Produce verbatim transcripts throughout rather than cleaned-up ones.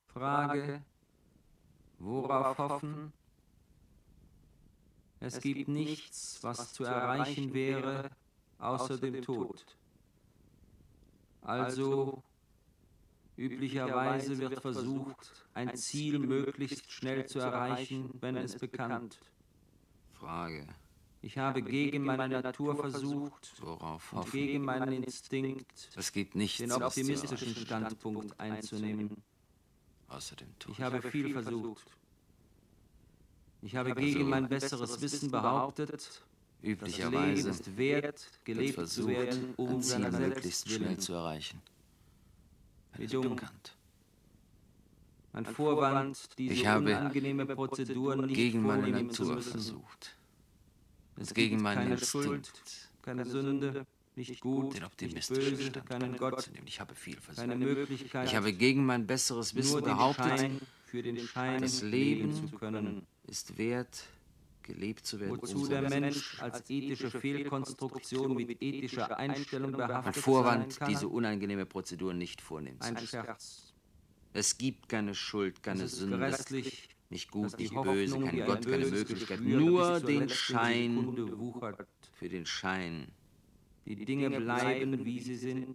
Frage, worauf hoffen? Es gibt nichts, was zu erreichen wäre, außer dem Tod. Also, üblicherweise wird versucht, ein Ziel möglichst schnell zu erreichen, wenn es bekannt. Frage. Ich habe gegen meine Natur versucht, worauf und hoffen? gegen meinen Instinkt, Es gibt nichts, den optimistischen Standpunkt einzunehmen. außer dem Tod. Ich habe viel versucht. Ich habe gegen mein besseres Wissen behauptet, das Leben Üblicherweise ist wert, wird gelebt zu versucht, werden, um ein Ziel seiner möglichst selbst schnell willen. zu erreichen. Wie Es dumm. bekannt. Ein Vorwand, diese Ich habe unangenehme Prozedur nicht Gegen meine vornehmen zu Natur müssen. versucht. Es Und gegen gibt meinen keine Instinkt. Schuld, keine Sünde, nicht gut, Den nicht optimistischen böse, Standpunkt keinen Gott, einzunehmen. Ich habe viel versucht. keine Möglichkeit, Ich habe gegen mein besseres Wissen nur den behauptet, Schein für den Schein das leben Leben zu können. ist wert, gelebt zu werden. Wozu um der seiner Mensch als ethische Fehlkonstruktion mit ethischer Einstellung Ein behaftet sein Vorwand, kann? diese unangenehme Prozedur nicht vornehmen zu Ein müssen. Scherz. Es gibt keine Schuld, keine Es ist Sünde, grässlich, nicht dass gut, die nicht Hoffnung, böse, wie kein ein Gott, keine böses Möglichkeit, Geschwür, nur bis zur den letzten Schein, Sekunde wuchert. für den Schein. Die Dinge bleiben, wie sie sind.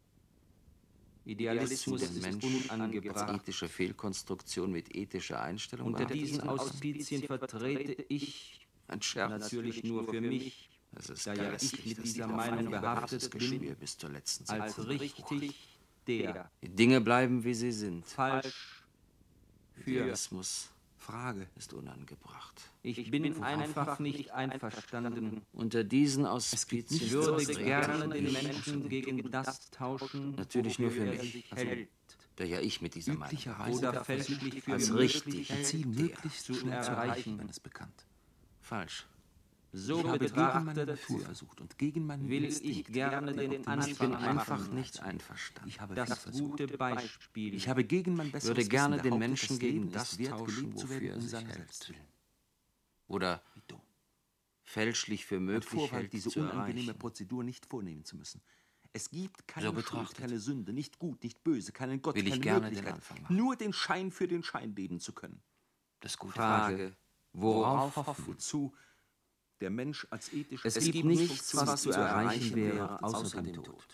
Idealismus Der ist Mensch als unangebracht. ethische Fehlkonstruktion mit ethischer Einstellung Unter behaftet diesen sein. Auspizien vertrete ich, Ein Scherz. natürlich nur für mich, Es ist da ja grässlich, ich mit dass dieser die Meinung Hoffnung behaftet das bin, Geschwür bis zur letzten als Sekunde richtig, der, Die Dinge bleiben, wie sie sind. falsch, für. Idealismus Frage ist unangebracht. Ich bin einfach nicht einverstanden. Unter diesen Ich Auspizien würde vertrete gerne ich, den Menschen gegen das tauschen, Natürlich nur wofür für er mich. sich Also, hält. da ja ich mit dieser Meinung Üblicherweise Oder wird fälschlich für als möglich richtig hält, Ziel der. möglichst zu schnell zu erreichen. erreichen, wenn es bekannt. falsch. So Ich habe gegen meine betrachtet, Natur versucht und gegen meinen will Instinkt. ich gerne den Ich bin Anfang einfach machen. nicht einverstanden. Ich habe viel Das versucht. gute Beispiel. Ich habe gegen mein besseres würde gerne Wissen den behauptet, Menschen das Leben gegen ist das wert, tauschen, gelebt zu wofür werden, er um sich seiner hält. selbst willen. Oder Wie dumm. fälschlich für Ein möglich Vorwand, hält diese zu unangenehme erreichen. Prozedur nicht vornehmen zu müssen. Es gibt keine So Schuld, betrachtet keine Sünde, nicht gut, nicht böse, keinen Gott, will ich keine gerne den Möglichkeit, Anfang machen. nur den Schein für den Schein leben zu können. Das gute Frage, worauf hoffen? Wozu der Mensch als ethische Es gibt nichts, was zu erreichen wäre, außer dem Tod.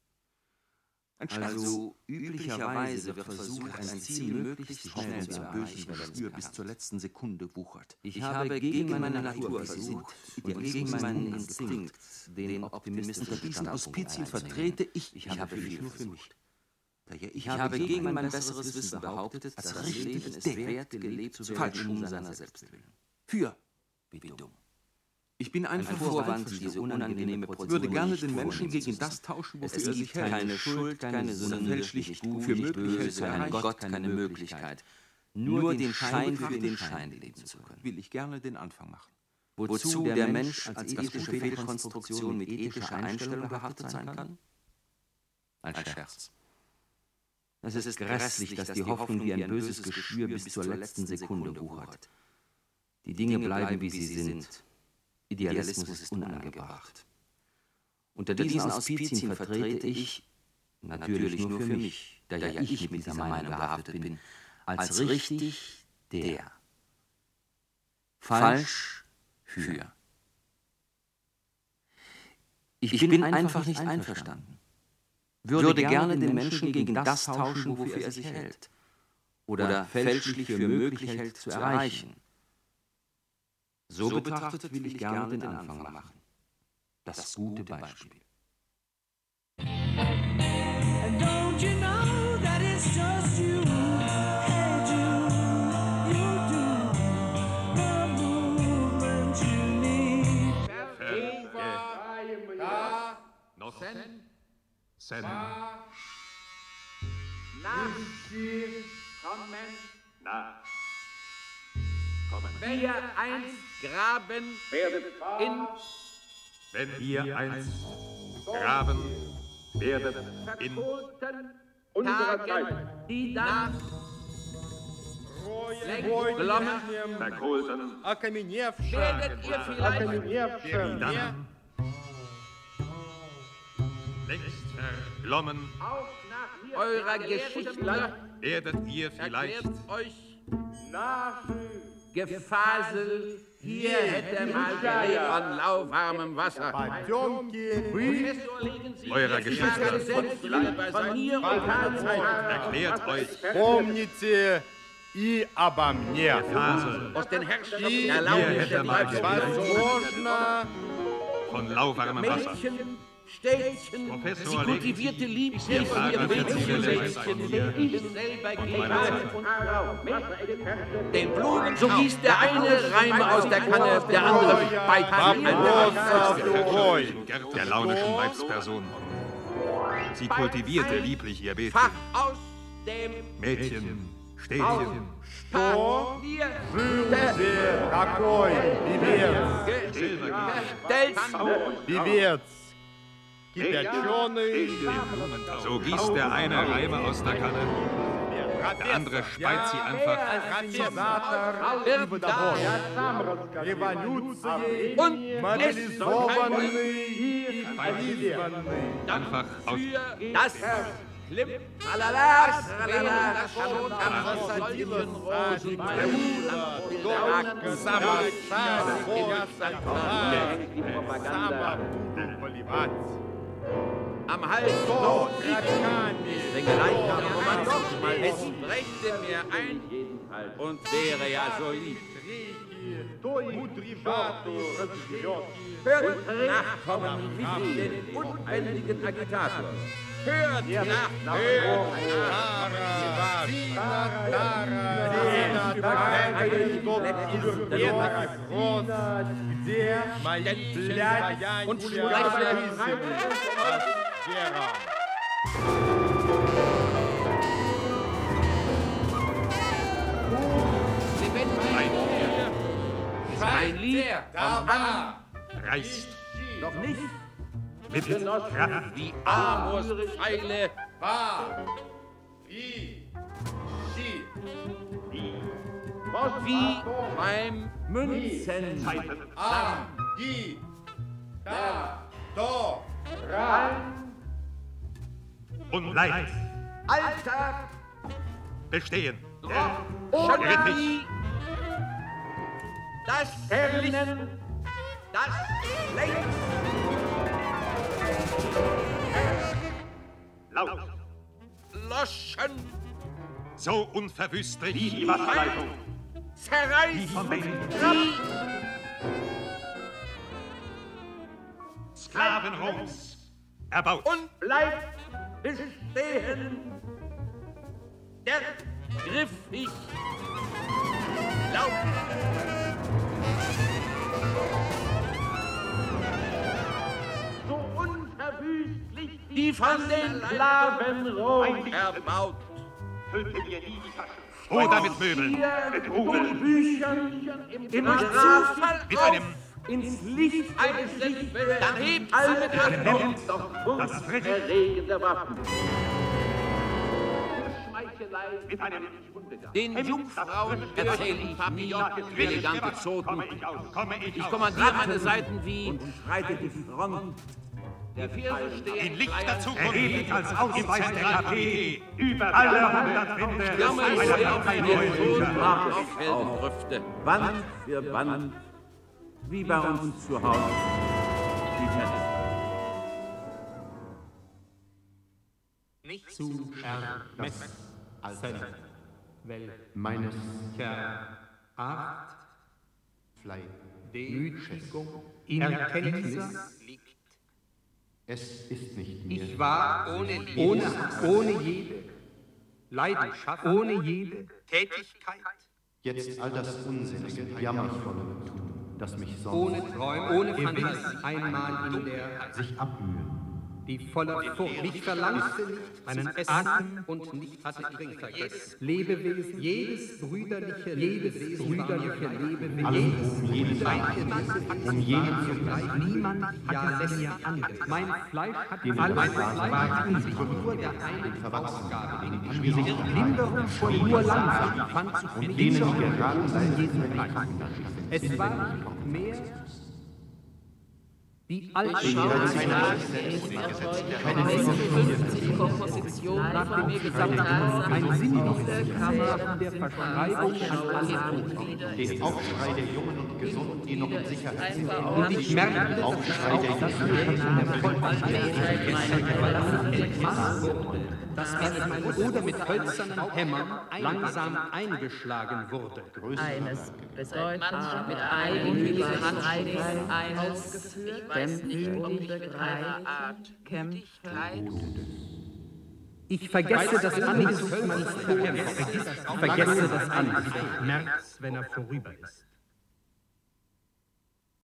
Also üblicherweise wird versucht, ein Ziel möglichst schnell zu erreichen, wenn es Geschwür bis bekannt. zur letzten Sekunde wuchert. Ich habe gegen meine Natur versucht und gegen meinen Instinkt, den optimistischen Unter diesen Standpunkt Auspizien einzunehmen. vertrete ich, Ich habe viel nur für versucht. mich. Da ja Ich habe gegen mein besseres Wissen behauptet, dass das richtig Leben es der, wert, gelebt zu falsch werden, um um seiner selbst willen. für. Wie dumm. Ich bin Ein einfach Vorwand, diese diese unangenehme Prozedur Ich würde gerne nicht den Menschen vornehmen gegen zu das müssen. tauschen, Es wofür er sich gibt hält. keine Schuld, keine Sünde, fälschlich nicht gut, gut, für nicht möglich hält böse, zu kein erreichen. Gott, keine Möglichkeit. Nur den Schein für den Schein leben zu können. Will ich gerne den Anfang machen. Wozu der Mensch als ethische Fehlkonstruktion mit ethischer Einstellung behaftet sein kann? Ein Scherz. Es ist grässlich, dass die Hoffnung wie ein böses Geschwür bis zur letzten Sekunde wuchert. Die Dinge bleiben, wie sie sind. Idealismus ist unangebracht. Unter diesen Auspizien vertrete ich, natürlich nur für mich, da ja ich mit dieser Meinung behaftet bin, als richtig der, falsch für. Ich bin einfach nicht einverstanden. Würde gerne den Menschen gegen das tauschen, wofür er sich hält, oder fälschlich für möglich hält zu erreichen. So betrachtet will ich gerne den Anfang machen. Das gute Beispiel. And don't you know that it's just you? Hey Jude, you do the movement you need. Da, no sen, sen. Nachspiel, kommen, nach. Kommen. Wir eins graben, werdet in. Wenn ihr eins graben, werdet in. Tagen, die nach. Glommen, verkohlten. Werdet ihr vielleicht. Dann längst verglommen, eurer Geschichtler werdet ihr vielleicht erklärt euch Gefasel, hier hätte mal gelebt an lauwarmem Wasser. Professor, legen Sie Eurer die Geschichtler Frage selbst von mir und Karl Zeichen. erklärt euch Помните и обо мне. Gefasel Aus den Herrschaften Hier erlauben hätte mal Возможно, von lauwarmem Wasser. Mädchen, Städtchen, Professor, sie legen kultivierte Liebchen die von ihr Frage Mädchen, erzähle Mädchen, ich ich selber meiner Zeit. gebe. Den Blumen, so gießt der eine Reime aus der Kanne, der andere Beiträge. Der launischen Weibsperson. Sie kultivierte lieblich ihr Mädchen. Fach aus dem Mädchen, Städtchen, что wir жил такой певец, gestellt. певец, кипяченый, so gießt der eine Reime aus der Kanne, der andere speit sie einfach организатор и водовод, революции, Und мобилизованный и призванный. einfach aus. für das Klipp, tralala, tralala, das schon am solchen Rosen, am Hals tot, wenn gleich aber man doch mal, es brächte mir ein und wäre ja so lieb. Hört Nachkommen wie den unbändigen Agitator. Hört nach, hört Где мои блядь und und Ein Lied vom An, Reißt noch nicht mit Kraft die Amorspfeile wie beim Münzen. und Leid Alltag bestehen. schon Schritt wie das Herrlichen, das längst Laut, loschen, so unverwüstlich wie die Wasserleitung. zerreißt, Von Menschen. wie Sklaven Roms erbaut. und bleibt bestehen. Der griff ich laut. So unverwüstlich die von den Sklaven Rom erbaut. Oder mit Möbeln. Mit Büchern im Zufall Mit auf einem ins Licht eines Lichtes, dann hebt alle mit einem Hemd doch das Recht. erregende Waffen. Mit einem Den Jungfrauen erzähle ich nie, elegante Zoten. Ich kommandiere meine Seiten wie und schreite die Front. Die Verse stehen In lichter Zukunft Erheblich als Ausweis der K P über alle hundert Winde Stürme einer ich auf Partei den Boden neu. auf Felsenrüfte. Wand für Wand, wie bei uns zu Hause. Die Tennis. Nicht zu ermessen meines Art, Demütigung, Erkenntnis liegt. Es ist nicht mir. Ich war ohne Liebe, ohne, ohne jede Leidenschaft, ohne jede Tätigkeit. Jetzt all das unsinnige, jammervolle tun, das mich sonst Ohne Träume, ohne Fantasie, einmal in der sich abmühen. die voller Furcht nicht verlangte nicht meinen Atem und nicht hatte Trinkvergessen. Lebewesen, jedes brüderliche Lebewesen, brüderliche Lebewesen, jedes jedes um jeden zugleich, niemand, ja lässt ja andere. Mein Fleisch hat alles, mein Fleisch war in sich nur der einen Ausgabe, in die Linderung schon nur langsam, fand sich mit denen gerade sein Jesu gleich. Es war nicht mehr Die alte fünfzig Kompositionen von mir gesagt haben, ein sinnliches der Kammer der Verschreibung an alle. Den Aufschrei der Jungen und Gesunden, die noch in Sicherheit sind. Und ich merkte, dass Aufschrei der das Jungen dass mit oder mit hölzernen Hämmern langsam eingeschlagen wurde. Eines bedeutet mit eigenwilliger Handschrift eines geführt, weiß nicht, ob ich mit einer Art Kämpfigkeit. Ich vergesse das Angesicht meines Verkämpfers. Ich vergesse das Angesicht. März, wenn er vorüber ist.